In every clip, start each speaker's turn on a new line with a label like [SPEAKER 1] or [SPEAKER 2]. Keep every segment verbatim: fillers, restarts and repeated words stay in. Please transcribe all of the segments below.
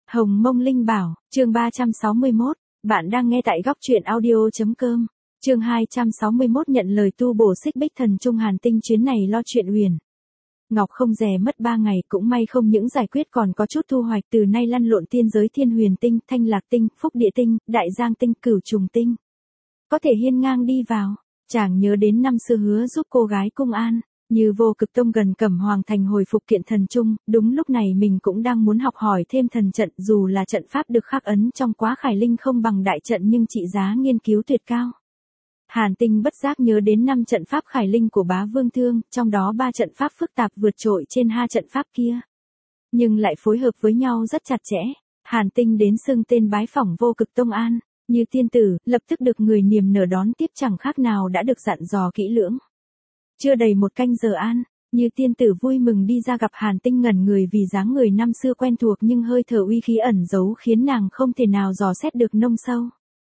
[SPEAKER 1] Hồng Mông Linh Bảo, chương ba trăm sáu mươi mốt, bạn đang nghe tại góc truyện audio.com, chương hai trăm sáu mươi mốt nhận lời tu bổ xích bích thần trung hàn tinh chuyến này lo chuyện huyền. Ngọc không dè mất ba ngày cũng may không những giải quyết còn có chút thu hoạch từ nay lăn lộn tiên giới thiên huyền tinh, thanh lạc tinh, phúc địa tinh, đại giang tinh, cửu trùng tinh. Có thể hiên ngang đi vào, chàng nhớ đến năm xưa hứa giúp cô gái cung an. Như Vô Cực Tông gần Cẩm Hoàng thành hồi phục kiện thần trung, đúng lúc này mình cũng đang muốn học hỏi thêm thần trận, dù là trận pháp được khắc ấn trong Quá Khải Linh không bằng đại trận nhưng trị giá nghiên cứu tuyệt cao. Hàn Tinh bất giác nhớ đến năm trận pháp Khải Linh của Bá Vương Thương, trong đó ba trận pháp phức tạp vượt trội trên hai trận pháp kia, nhưng lại phối hợp với nhau rất chặt chẽ. Hàn Tinh đến xưng tên bái phỏng Vô Cực Tông an, như tiên tử, lập tức được người niềm nở đón tiếp chẳng khác nào đã được dặn dò kỹ lưỡng. Chưa đầy một canh giờ an, như tiên tử vui mừng đi ra gặp Hàn Tinh ngẩn người vì dáng người năm xưa quen thuộc nhưng hơi thở uy khí ẩn giấu khiến nàng không thể nào dò xét được nông sâu.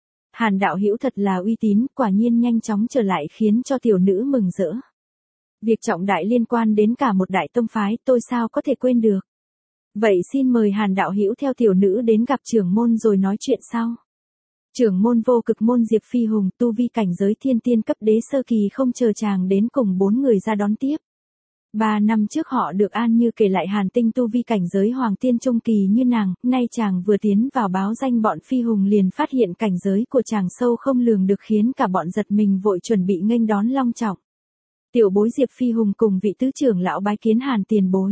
[SPEAKER 1] Hàn đạo hữu thật là uy tín, quả nhiên nhanh chóng trở lại khiến cho tiểu nữ mừng rỡ. Việc trọng đại liên quan đến cả một đại tông phái, tôi sao có thể quên được. Vậy xin mời Hàn đạo hữu theo tiểu nữ đến gặp trưởng môn rồi nói chuyện sau. Trưởng môn Vô Cực môn Diệp Phi Hùng, tu vi cảnh giới thiên tiên cấp đế sơ kỳ không chờ chàng đến cùng bốn người ra đón tiếp. Ba năm trước họ được an như kể lại Hàn Tinh tu vi cảnh giới hoàng tiên trung kỳ như nàng, nay chàng vừa tiến vào báo danh bọn Phi Hùng liền phát hiện cảnh giới của chàng sâu không lường được khiến cả bọn giật mình vội chuẩn bị nghênh đón long trọng. Tiểu bối Diệp Phi Hùng cùng vị tứ trưởng lão bái kiến Hàn tiền bối.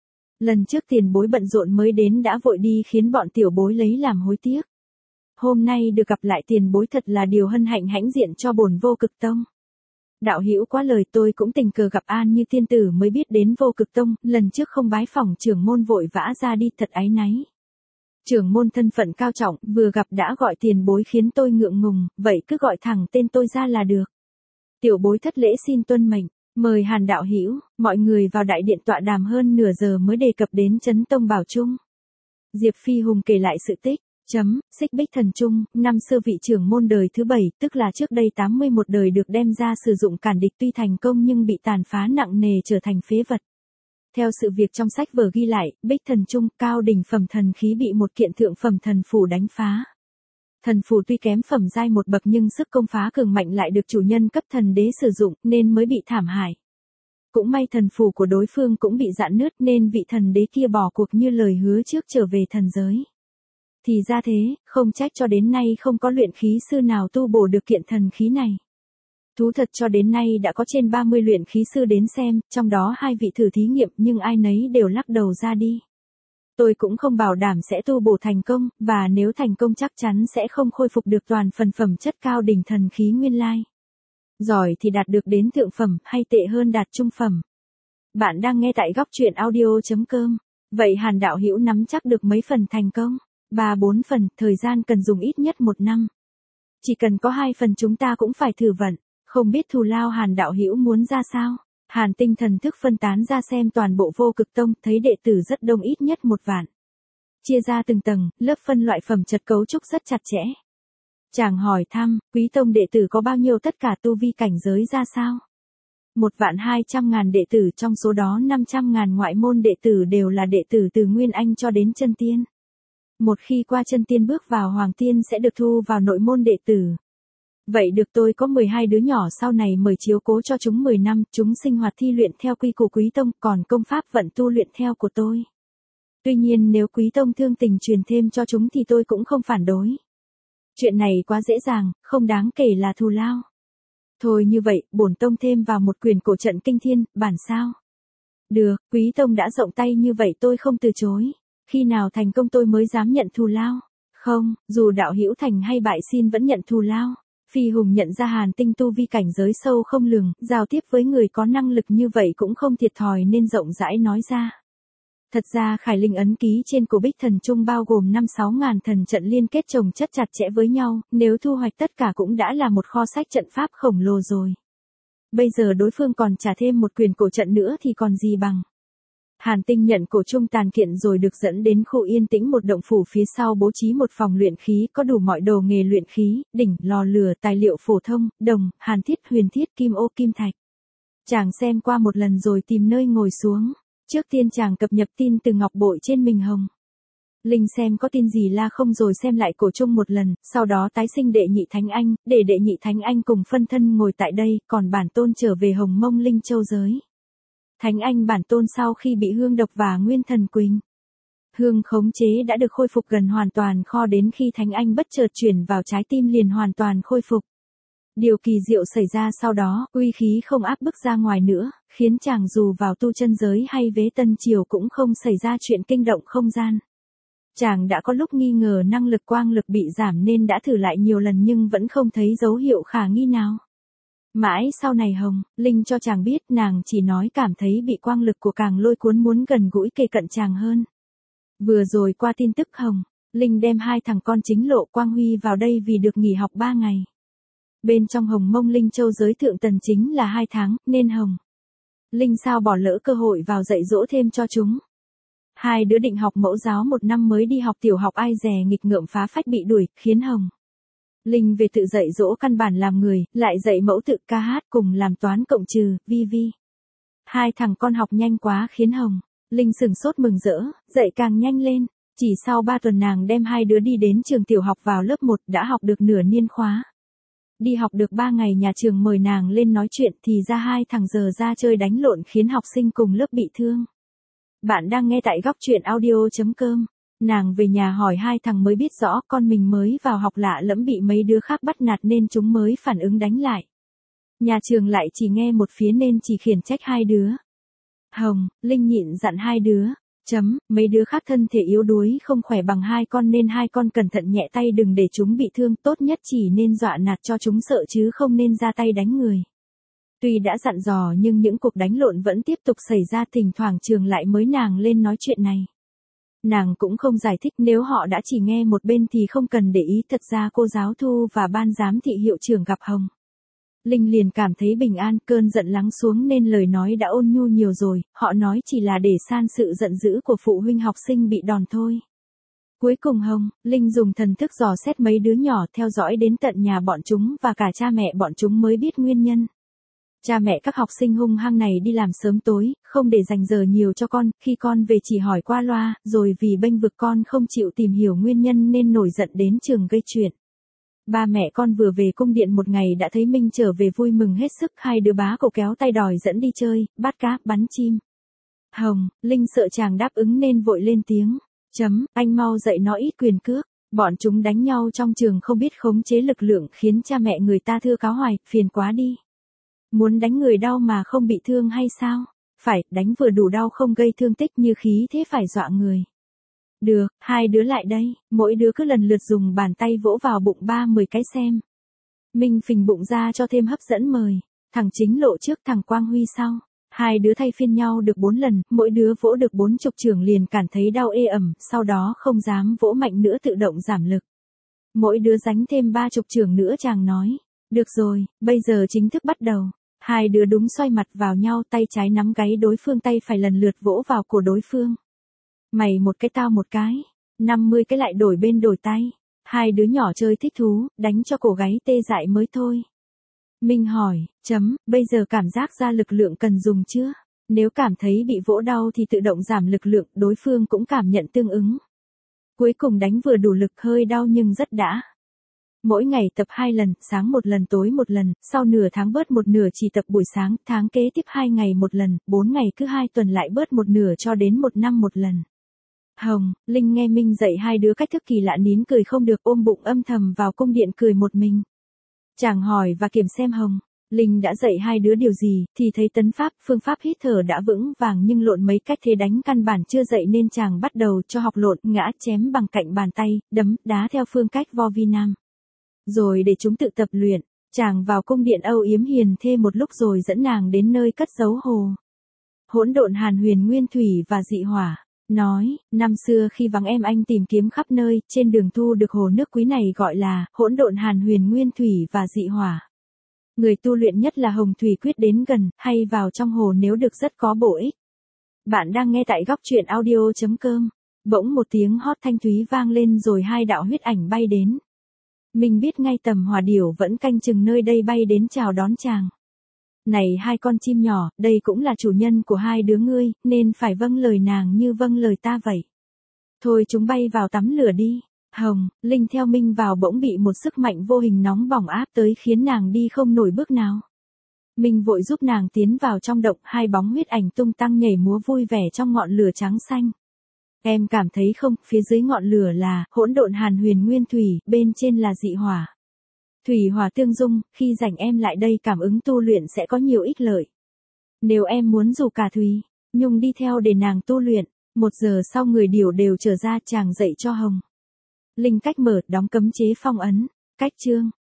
[SPEAKER 1] Lần trước tiền bối bận rộn mới đến đã vội đi khiến bọn tiểu bối lấy làm hối tiếc. Hôm nay được gặp lại tiền bối thật là điều hân hạnh hãnh diện cho bổn Vô Cực Tông. Đạo hữu quá lời, tôi cũng tình cờ gặp an như tiên tử mới biết đến Vô Cực Tông, lần trước không bái phỏng trưởng môn vội vã ra đi thật áy náy. Trưởng môn thân phận cao trọng, vừa gặp đã gọi tiền bối khiến tôi ngượng ngùng, vậy cứ gọi thẳng tên tôi ra là được. Tiểu bối thất lễ xin tuân mệnh, mời Hàn đạo hữu. Mọi người vào đại điện tọa đàm hơn nửa giờ mới đề cập đến Chấn Tông Bảo Trung. Diệp Phi Hùng kể lại sự tích. Chấm, xích bích thần trung, năm xưa vị trưởng môn đời thứ bảy, tức là trước đây tám mươi mốt đời được đem ra sử dụng cản địch tuy thành công nhưng bị tàn phá nặng nề trở thành phế vật. Theo sự việc trong sách vở ghi lại, bích thần trung, cao đỉnh phẩm thần khí bị một kiện thượng phẩm thần phù đánh phá. Thần phù tuy kém phẩm giai một bậc nhưng sức công phá cường mạnh lại được chủ nhân cấp thần đế sử dụng nên mới bị thảm hại. Cũng may thần phù của đối phương cũng bị rạn nứt nên vị thần đế kia bỏ cuộc như lời hứa trước trở về thần giới. Thì ra thế, không trách cho đến nay không có luyện khí sư nào tu bổ được kiện thần khí này. Thú thật cho đến nay đã có trên ba mươi luyện khí sư đến xem, trong đó hai vị thử thí nghiệm nhưng ai nấy đều lắc đầu ra đi. Tôi cũng không bảo đảm sẽ tu bổ thành công, và nếu thành công chắc chắn sẽ không khôi phục được toàn phần phẩm chất cao đỉnh thần khí nguyên lai. Giỏi thì đạt được đến thượng phẩm, hay tệ hơn đạt trung phẩm. Bạn đang nghe tại góc truyện audio.com. Vậy Hàn đạo hữu nắm chắc được mấy phần thành công? Ba bốn phần, thời gian cần dùng ít nhất một năm. Chỉ cần có hai phần chúng ta cũng phải thử vận, không biết thù lao Hàn đạo hữu muốn ra sao. Hàn Tinh thần thức phân tán ra xem toàn bộ Vô Cực Tông, thấy đệ tử rất đông, ít nhất một vạn. Chia ra từng tầng, lớp phân loại phẩm chất cấu trúc rất chặt chẽ. Chàng hỏi thăm, quý tông đệ tử có bao nhiêu, tất cả tu vi cảnh giới ra sao? Một vạn hai trăm ngàn đệ tử, trong số đó năm trăm ngàn ngoại môn đệ tử đều là đệ tử từ Nguyên Anh cho đến chân tiên. Một khi qua chân tiên bước vào hoàng tiên sẽ được thu vào nội môn đệ tử. Vậy được, tôi có mười hai đứa nhỏ sau này mời chiếu cố cho chúng mười năm, chúng sinh hoạt thi luyện theo quy củ quý tông, còn công pháp vận tu luyện theo của tôi. Tuy nhiên nếu quý tông thương tình truyền thêm cho chúng thì tôi cũng không phản đối. Chuyện này quá dễ dàng, không đáng kể là thù lao. Thôi như vậy, bổn tông thêm vào một quyền cổ trận kinh thiên, bản sao? Được, quý tông đã rộng tay như vậy tôi không từ chối. Khi nào thành công tôi mới dám nhận thù lao. Không, dù đạo hữu thành hay bại xin vẫn nhận thù lao. Phi Hùng nhận ra Hàn Tinh tu vi cảnh giới sâu không lường, giao tiếp với người có năng lực như vậy cũng không thiệt thòi nên rộng rãi nói ra. Thật ra Khải Linh ấn ký trên cổ bích thần trung bao gồm năm sáu ngàn thần trận liên kết chồng chất chặt chẽ với nhau, nếu thu hoạch tất cả cũng đã là một kho sách trận pháp khổng lồ rồi. Bây giờ đối phương còn trả thêm một quyền cổ trận nữa thì còn gì bằng. Hàn Tinh nhận cổ trung tàn kiện rồi được dẫn đến khu yên tĩnh một động phủ phía sau, bố trí một phòng luyện khí có đủ mọi đồ nghề luyện khí, đỉnh, lò lửa, tài liệu phổ thông, đồng, hàn thiết, huyền thiết, kim ô, kim thạch. Chàng xem qua một lần rồi tìm nơi ngồi xuống. Trước tiên chàng cập nhật tin từ ngọc bội trên mình hồng. Linh xem có tin gì la không rồi xem lại cổ chung một lần, sau đó tái sinh đệ nhị Thánh Anh, để đệ nhị Thánh Anh cùng phân thân ngồi tại đây, còn bản tôn trở về Hồng Mông Linh Châu giới. Thánh Anh bản tôn sau khi bị hương độc và nguyên thần quỳnh hương khống chế đã được khôi phục gần hoàn toàn kho đến khi Thánh Anh bất chợt chuyển vào trái tim liền hoàn toàn khôi phục. Điều kỳ diệu xảy ra sau đó, uy khí không áp bức ra ngoài nữa, khiến chàng dù vào tu chân giới hay vế tân triều cũng không xảy ra chuyện kinh động không gian. Chàng đã có lúc nghi ngờ năng lực quang lực bị giảm nên đã thử lại nhiều lần nhưng vẫn không thấy dấu hiệu khả nghi nào. Mãi sau này Hồng, Linh cho chàng biết nàng chỉ nói cảm thấy bị quang lực của càng lôi cuốn muốn gần gũi kề cận chàng hơn. Vừa rồi qua tin tức Hồng, Linh đem hai thằng con chính Lộ Quang Huy vào đây vì được nghỉ học ba ngày. Bên trong Hồng Mông Linh Châu giới thượng tần chính là hai tháng, nên Hồng, Linh sao bỏ lỡ cơ hội vào dạy dỗ thêm cho chúng. Hai đứa định học mẫu giáo một năm mới đi học tiểu học ai dè nghịch ngợm phá phách bị đuổi, khiến Hồng, Linh về tự dạy dỗ căn bản làm người, lại dạy mẫu tự ca hát cùng làm toán cộng trừ, vi vi. Hai thằng con học nhanh quá khiến Hồng, Linh sửng sốt mừng rỡ, dạy càng nhanh lên. Chỉ sau ba tuần nàng đem hai đứa đi đến trường tiểu học vào lớp một đã học được nửa niên khóa. Đi học được ba ngày nhà trường mời nàng lên nói chuyện thì ra hai thằng giờ ra chơi đánh lộn khiến học sinh cùng lớp bị thương. Bạn đang nghe tại góc truyện audio chấm com. Nàng về nhà hỏi hai thằng mới biết rõ con mình mới vào học lạ lẫm bị mấy đứa khác bắt nạt nên chúng mới phản ứng đánh lại. Nhà trường lại chỉ nghe một phía nên chỉ khiển trách hai đứa. Hồng, Linh nhịn dặn hai đứa. Chấm, mấy đứa khác thân thể yếu đuối không khỏe bằng hai con nên hai con cẩn thận nhẹ tay đừng để chúng bị thương, tốt nhất chỉ nên dọa nạt cho chúng sợ chứ không nên ra tay đánh người. Tuy đã dặn dò nhưng những cuộc đánh lộn vẫn tiếp tục xảy ra, thỉnh thoảng trường lại mới nàng lên nói chuyện này. Nàng cũng không giải thích, nếu họ đã chỉ nghe một bên thì không cần để ý, thật ra cô giáo Thu và ban giám thị hiệu trưởng gặp Hồng, Linh liền cảm thấy bình an, cơn giận lắng xuống nên lời nói đã ôn nhu nhiều rồi, họ nói chỉ là để san sự giận dữ của phụ huynh học sinh bị đòn thôi. Cuối cùng Hồng, Linh dùng thần thức dò xét mấy đứa nhỏ theo dõi đến tận nhà bọn chúng và cả cha mẹ bọn chúng mới biết nguyên nhân. Cha mẹ các học sinh hung hăng này đi làm sớm tối, không để dành giờ nhiều cho con, khi con về chỉ hỏi qua loa, rồi vì bênh vực con không chịu tìm hiểu nguyên nhân nên nổi giận đến trường gây chuyện. Ba mẹ con vừa về cung điện một ngày đã thấy Minh trở về vui mừng hết sức, hai đứa bá cậu kéo tay đòi dẫn đi chơi, bắt cá, bắn chim. Hồng, Linh sợ chàng đáp ứng nên vội lên tiếng. Chấm, anh mau dạy nó ít quyền cước. Bọn chúng đánh nhau trong trường không biết khống chế lực lượng khiến cha mẹ người ta thưa cáo hoài, phiền quá đi. Muốn đánh người đau mà không bị thương hay sao? Phải, đánh vừa đủ đau không gây thương tích như khí thế phải dọa người. Được, hai đứa lại đây, mỗi đứa cứ lần lượt dùng bàn tay vỗ vào bụng ba mười cái xem. Minh phình bụng ra cho thêm hấp dẫn mời. Thằng chính Lộ trước, thằng Quang Huy sau. Hai đứa thay phiên nhau được bốn lần, mỗi đứa vỗ được bốn chục chưởng liền cảm thấy đau ê ẩm, sau đó không dám vỗ mạnh nữa tự động giảm lực. Mỗi đứa đánh thêm ba chục chưởng nữa chàng nói. Được rồi, bây giờ chính thức bắt đầu. Hai đứa đúng xoay mặt vào nhau, tay trái nắm gáy đối phương, tay phải lần lượt vỗ vào cổ đối phương. Mày một cái tao một cái, năm mươi cái lại đổi bên đổi tay. Hai đứa nhỏ chơi thích thú, đánh cho cổ gáy tê dại mới thôi. Minh hỏi, chấm, bây giờ cảm giác ra lực lượng cần dùng chưa? Nếu cảm thấy bị vỗ đau thì tự động giảm lực lượng, đối phương cũng cảm nhận tương ứng. Cuối cùng đánh vừa đủ lực, hơi đau nhưng rất đã. Mỗi ngày tập hai lần, sáng một lần tối một lần, sau nửa tháng bớt một nửa chỉ tập buổi sáng, tháng kế tiếp hai ngày một lần, bốn ngày cứ hai tuần lại bớt một nửa cho đến một năm một lần. Hồng, Linh nghe Minh dạy hai đứa cách thức kỳ lạ nín cười không được, ôm bụng âm thầm vào cung điện cười một mình. Chàng hỏi và kiểm xem Hồng, Linh đã dạy hai đứa điều gì, thì thấy tấn pháp, phương pháp hít thở đã vững vàng nhưng lộn mấy cách thế đánh căn bản chưa dạy nên chàng bắt đầu cho học lộn, ngã chém bằng cạnh bàn tay, đấm, đá theo phương cách vo vi nam. Rồi để chúng tự tập luyện, chàng vào cung điện âu yếm hiền thê một lúc rồi dẫn nàng đến nơi cất giấu hồ hỗn độn hàn huyền nguyên thủy và dị hỏa. Nói, năm xưa khi vắng em anh tìm kiếm khắp nơi, trên đường thu được hồ nước quý này gọi là hỗn độn hàn huyền nguyên thủy và dị hỏa. Người tu luyện nhất là Hồng Thủy quyết đến gần, hay vào trong hồ nếu được rất có bổ ích. Bạn đang nghe tại góc truyện audio chấm com. Bỗng một tiếng hót thanh thúy vang lên rồi hai đạo huyết ảnh bay đến. Mình biết ngay tầm hỏa điểu vẫn canh chừng nơi đây bay đến chào đón chàng. Này hai con chim nhỏ, đây cũng là chủ nhân của hai đứa ngươi, nên phải vâng lời nàng như vâng lời ta vậy. Thôi chúng bay vào tắm lửa đi. Hồng, Linh theo Minh vào bỗng bị một sức mạnh vô hình nóng bỏng áp tới khiến nàng đi không nổi bước nào. Minh vội giúp nàng tiến vào trong động, hai bóng huyết ảnh tung tăng nhảy múa vui vẻ trong ngọn lửa trắng xanh. Em cảm thấy không, phía dưới ngọn lửa là hỗn độn hàn huyền nguyên thủy, bên trên là dị hỏa. Thủy hỏa tương dung, khi rảnh em lại đây cảm ứng tu luyện sẽ có nhiều ích lợi. Nếu em muốn rủ cả Thùy, Nhung đi theo để nàng tu luyện, một giờ sau người điều đều trở ra chàng dạy cho Hồng. Linh cách mở, đóng cấm chế phong ấn, cách chương.